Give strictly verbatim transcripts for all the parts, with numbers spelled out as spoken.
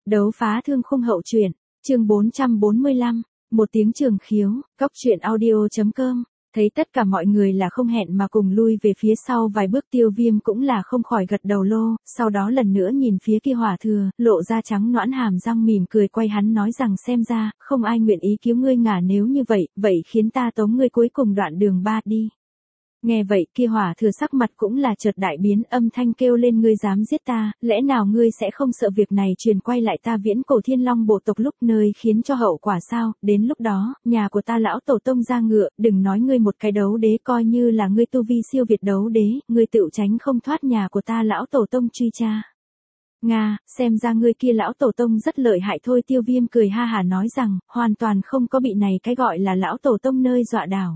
Đấu phá thương khung hậu truyện, chương bốn trăm bốn mươi lăm, một tiếng trường khiếu, cóc truyện audio.com, thấy tất cả mọi người là không hẹn mà cùng lui về phía sau vài bước, Tiêu Viêm cũng là không khỏi gật đầu lô, sau đó lần nữa nhìn phía kia Hỏa Thừa, lộ ra trắng nõn hàm răng mỉm cười quay hắn nói rằng xem ra, không ai nguyện ý cứu ngươi ngả, nếu như vậy, vậy khiến ta tống ngươi cuối cùng đoạn đường ba đi. Nghe vậy kia Hỏa Thừa sắc mặt cũng là chợt đại biến, âm thanh kêu lên, ngươi dám giết ta, lẽ nào ngươi sẽ không sợ việc này truyền quay lại ta Viễn Cổ Thiên Long bộ tộc lúc nơi khiến cho hậu quả sao? Đến lúc đó, nhà của ta lão tổ tông ra ngựa, đừng nói ngươi một cái đấu đế, coi như là ngươi tu vi siêu việt đấu đế, ngươi tự tránh không thoát nhà của ta lão tổ tông truy tra. Nga, xem ra ngươi kia lão tổ tông rất lợi hại thôi. Tiêu Viêm cười ha hà nói rằng, hoàn toàn không có bị này cái gọi là lão tổ tông nơi dọa đảo.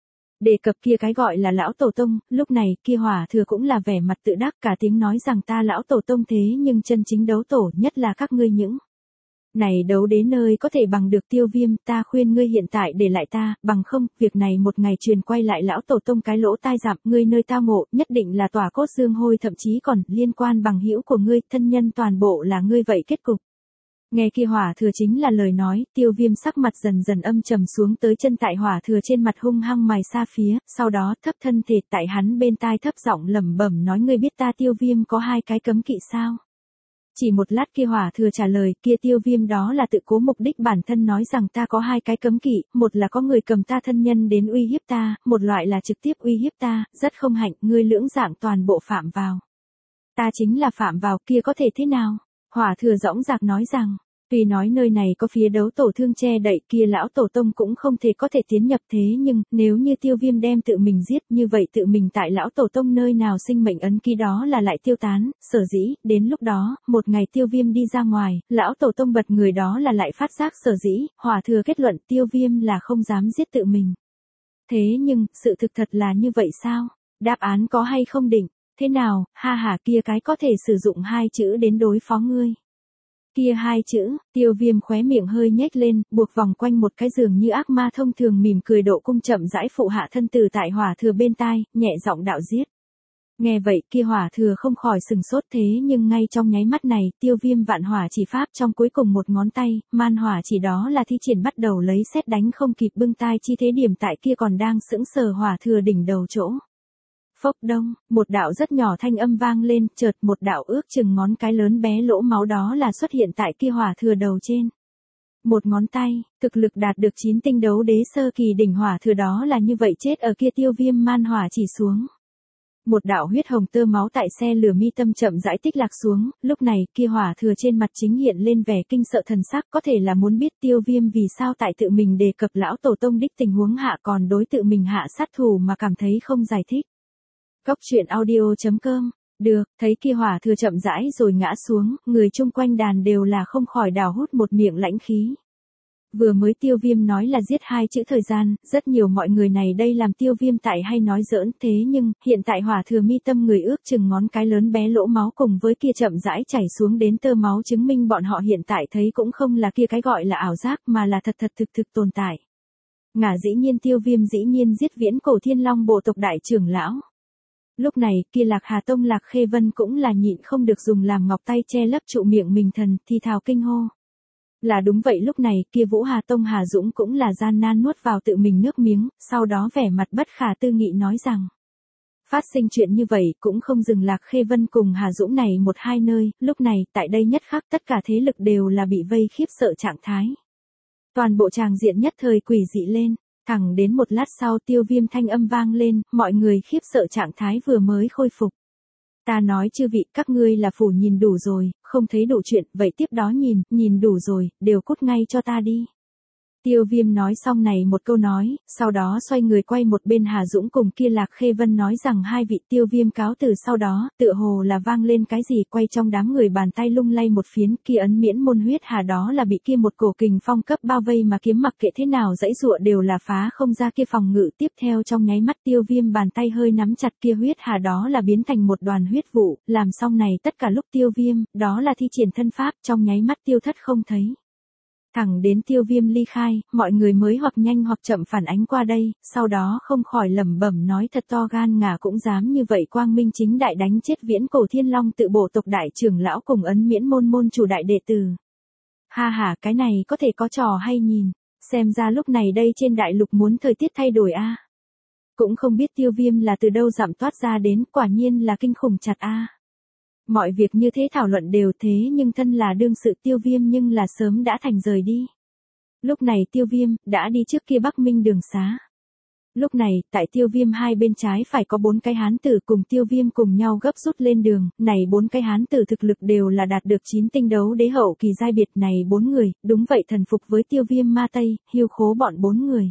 Đề cập kia cái gọi là lão tổ tông, lúc này kia Hỏa Thừa cũng là vẻ mặt tự đắc cả tiếng nói rằng ta lão tổ tông thế nhưng chân chính đấu tổ, nhất là các ngươi những này đấu đế nơi có thể bằng được Tiêu Viêm, ta khuyên ngươi hiện tại để lại ta, bằng không, việc này một ngày truyền quay lại lão tổ tông cái lỗ tai dạm, ngươi nơi tao ngộ, nhất định là tỏa cốt dương hôi, thậm chí còn liên quan bằng hữu của ngươi, thân nhân toàn bộ là ngươi vậy kết cục. Nghe kia Hỏa Thừa chính là lời nói, Tiêu Viêm sắc mặt dần dần âm trầm xuống, tới chân tại Hỏa Thừa trên mặt hung hăng mài xa phía, sau đó thấp thân thể tại hắn bên tai thấp giọng lẩm bẩm nói, ngươi biết ta Tiêu Viêm có hai cái cấm kỵ sao? Chỉ một lát kia Hỏa Thừa trả lời, kia Tiêu Viêm đó là tự cố mục đích bản thân nói rằng ta có hai cái cấm kỵ, một là có người cầm ta thân nhân đến uy hiếp ta, một loại là trực tiếp uy hiếp ta, rất không hạnh, ngươi lưỡng dạng toàn bộ phạm vào. Ta chính là phạm vào, kia có thể thế nào? Hỏa Thừa dõng dạc nói rằng, tuy nói nơi này có phía đấu tổ thương che đậy, kia lão tổ tông cũng không thể có thể tiến nhập, thế nhưng, nếu như Tiêu Viêm đem tự mình giết, như vậy tự mình tại lão tổ tông nơi nào sinh mệnh ấn ký đó là lại tiêu tán, sở dĩ, đến lúc đó, một ngày Tiêu Viêm đi ra ngoài, lão tổ tông bật người đó là lại phát giác, sở dĩ, Hỏa Thừa kết luận Tiêu Viêm là không dám giết tự mình. Thế nhưng, sự thực thật là như vậy sao? Đáp án có hay không định? Thế nào, ha hả, kia cái có thể sử dụng hai chữ đến đối phó ngươi. Kia hai chữ, Tiêu Viêm khóe miệng hơi nhếch lên, buộc vòng quanh một cái giường như ác ma thông thường mỉm cười độ cung chậm rãi phụ hạ thân từ tại Hỏa Thừa bên tai, nhẹ giọng đạo giết. Nghe vậy kia Hỏa Thừa không khỏi sừng sốt, thế nhưng ngay trong nháy mắt này, Tiêu Viêm vạn hỏa chỉ pháp trong cuối cùng một ngón tay, man hỏa chỉ đó là thi triển bắt đầu lấy sét đánh không kịp bưng tai chi thế điểm tại kia còn đang sững sờ Hỏa Thừa đỉnh đầu chỗ. Phốc đông, một đạo rất nhỏ thanh âm vang lên, chợt một đạo ước chừng ngón cái lớn bé lỗ máu đó là xuất hiện tại kia Hỏa Thừa đầu trên. Một ngón tay, thực lực đạt được chín tinh đấu đế sơ kỳ đỉnh Hỏa Thừa đó là như vậy chết ở kia Tiêu Viêm man hỏa chỉ xuống. Một đạo huyết hồng tơ máu tại xe lửa mi tâm chậm rãi tích lạc xuống, lúc này kia Hỏa Thừa trên mặt chính hiện lên vẻ kinh sợ thần sắc, có thể là muốn biết Tiêu Viêm vì sao tại tự mình đề cập lão tổ tông đích tình huống hạ còn đối tự mình hạ sát thủ mà cảm thấy không giải thích. Cóc truyện audio.com, được, thấy kia Hỏa Thừa chậm rãi rồi ngã xuống, người chung quanh đàn đều là không khỏi đào hút một miệng lãnh khí. Vừa mới Tiêu Viêm nói là giết hai chữ thời gian, rất nhiều mọi người này đây làm Tiêu Viêm tại hay nói giỡn, thế nhưng, hiện tại Hỏa Thừa mi tâm người ước chừng ngón cái lớn bé lỗ máu cùng với kia chậm rãi chảy xuống đến tơ máu chứng minh bọn họ hiện tại thấy cũng không là kia cái gọi là ảo giác mà là thật thật thực thực tồn tại. Ngả dĩ nhiên Tiêu Viêm dĩ nhiên giết Viễn Cổ Thiên Long bộ tộc đại trưởng lão. Lúc này, kia Lạc Hà Tông Lạc Khê Vân cũng là nhịn không được dùng làm ngọc tay che lấp trụ miệng mình thần, thì thào kinh hô. Là đúng vậy, lúc này, kia Vũ Hà Tông Hà Dũng cũng là gian nan nuốt vào tự mình nước miếng, sau đó vẻ mặt bất khả tư nghị nói rằng. Phát sinh chuyện như vậy cũng không dừng Lạc Khê Vân cùng Hà Dũng này một hai nơi, lúc này, tại đây nhất khắc tất cả thế lực đều là bị vây khiếp sợ trạng thái. Toàn bộ tràng diện nhất thời quỷ dị lên. Thẳng đến một lát sau Tiêu Viêm thanh âm vang lên, mọi người khiếp sợ trạng thái vừa mới khôi phục. Ta nói chư vị, các ngươi là phủ nhìn đủ rồi, không thấy đủ chuyện, vậy tiếp đó nhìn, nhìn đủ rồi, đều cút ngay cho ta đi. Tiêu Viêm nói xong này một câu nói, sau đó xoay người quay một bên Hà Dũng cùng kia Lạc Khê Vân nói rằng hai vị. Tiêu Viêm cáo từ sau đó, tựa hồ là vang lên cái gì, quay trong đám người bàn tay lung lay một phiến, kia ấn miễn môn huyết hà đó là bị kia một cổ kình phong cấp bao vây mà kiếm mặc kệ thế nào dãy dụa đều là phá không ra kia phòng ngự. Tiếp theo trong nháy mắt Tiêu Viêm bàn tay hơi nắm chặt kia huyết hà đó là biến thành một đoàn huyết vụ, làm xong này tất cả lúc Tiêu Viêm, đó là thi triển thân pháp, trong nháy mắt tiêu thất không thấy. Thẳng đến Tiêu Viêm ly khai, mọi người mới hoặc nhanh hoặc chậm phản ánh qua đây, sau đó không khỏi lẩm bẩm nói thật to gan ngả cũng dám như vậy quang minh chính đại đánh chết Viễn Cổ Thiên Long tự bộ tộc đại trưởng lão cùng ấn miễn môn môn chủ đại đệ tử. Ha ha, cái này có thể có trò hay nhìn, xem ra lúc này đây trên đại lục muốn thời tiết thay đổi a. Cũng không biết Tiêu Viêm là từ đâu dặm toát ra đến, quả nhiên là kinh khủng chặt a. Mọi việc như thế thảo luận đều thế nhưng thân là đương sự Tiêu Viêm nhưng là sớm đã thành rời đi. Lúc này Tiêu Viêm đã đi trước kia Bắc Minh đường xá. Lúc này, tại Tiêu Viêm hai bên trái phải có bốn cái hán tử cùng Tiêu Viêm cùng nhau gấp rút lên đường, này bốn cái hán tử thực lực đều là đạt được chín tinh đấu đế hậu kỳ giai biệt này bốn người, đúng vậy thần phục với Tiêu Viêm Ma Tây, hiêu khố bọn bốn người.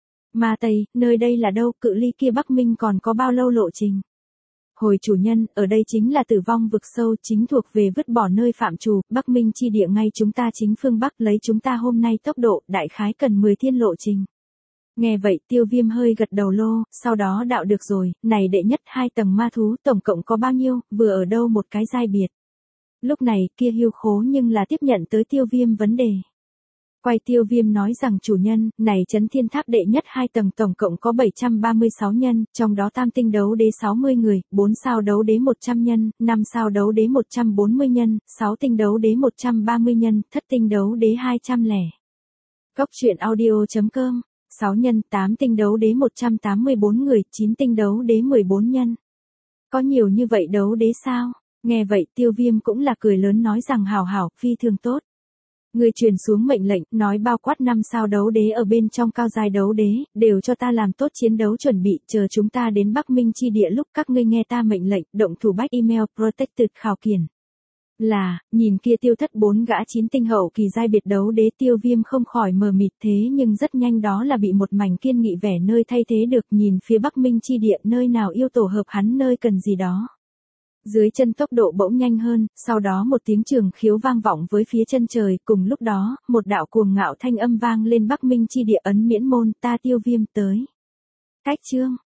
Ma Tây, nơi đây là đâu, cự ly kia Bắc Minh còn có bao lâu lộ trình? Hồi chủ nhân, ở đây chính là tử vong vực sâu, chính thuộc về vứt bỏ nơi phạm trù, Bắc Minh chi địa ngay chúng ta chính phương Bắc lấy chúng ta hôm nay tốc độ, đại khái cần mười thiên lộ trình. Nghe vậy Tiêu Viêm hơi gật đầu lô, sau đó đạo được rồi, này đệ nhất hai tầng ma thú tổng cộng có bao nhiêu, vừa ở đâu một cái giai biệt. Lúc này kia hiêu khố nhưng là tiếp nhận tới Tiêu Viêm vấn đề. Quay Tiêu Viêm nói rằng chủ nhân, này Chấn Thiên Tháp đệ nhất hai tầng tổng cộng có bảy trăm ba mươi sáu nhân, trong đó tam tinh đấu đế sáu mươi người, bốn sao đấu đế một trăm nhân, năm sao đấu đế một trăm bốn mươi nhân, sáu tinh đấu đế một trăm ba mươi nhân, thất tinh đấu đế hai trăm lẻ. Cốc truyện audio chấm com sáu nhân, tám tinh đấu đế một trăm tám mươi bốn người, chín tinh đấu đế mười bốn nhân. Có nhiều như vậy đấu đế sao? Nghe vậy Tiêu Viêm cũng là cười lớn nói rằng hảo hảo, phi thường tốt. Người truyền xuống mệnh lệnh, nói bao quát năm sao đấu đế ở bên trong cao giai đấu đế, đều cho ta làm tốt chiến đấu chuẩn bị, chờ chúng ta đến Bắc Minh chi địa lúc các ngươi nghe ta mệnh lệnh, động thủ bách email protected khảo kiển. Là, nhìn kia tiêu thất bốn gã chín tinh hậu kỳ giai biệt đấu đế Tiêu Viêm không khỏi mờ mịt thế nhưng rất nhanh đó là bị một mảnh kiên nghị vẻ nơi thay thế được nhìn phía Bắc Minh chi địa nơi nào yêu tổ hợp hắn nơi cần gì đó. Dưới chân tốc độ bỗng nhanh hơn, sau đó một tiếng trường khiếu vang vọng với phía chân trời, cùng lúc đó, một đạo cuồng ngạo thanh âm vang lên Bắc Minh chi địa ấn miễn môn ta Tiêu Viêm tới. Cách chương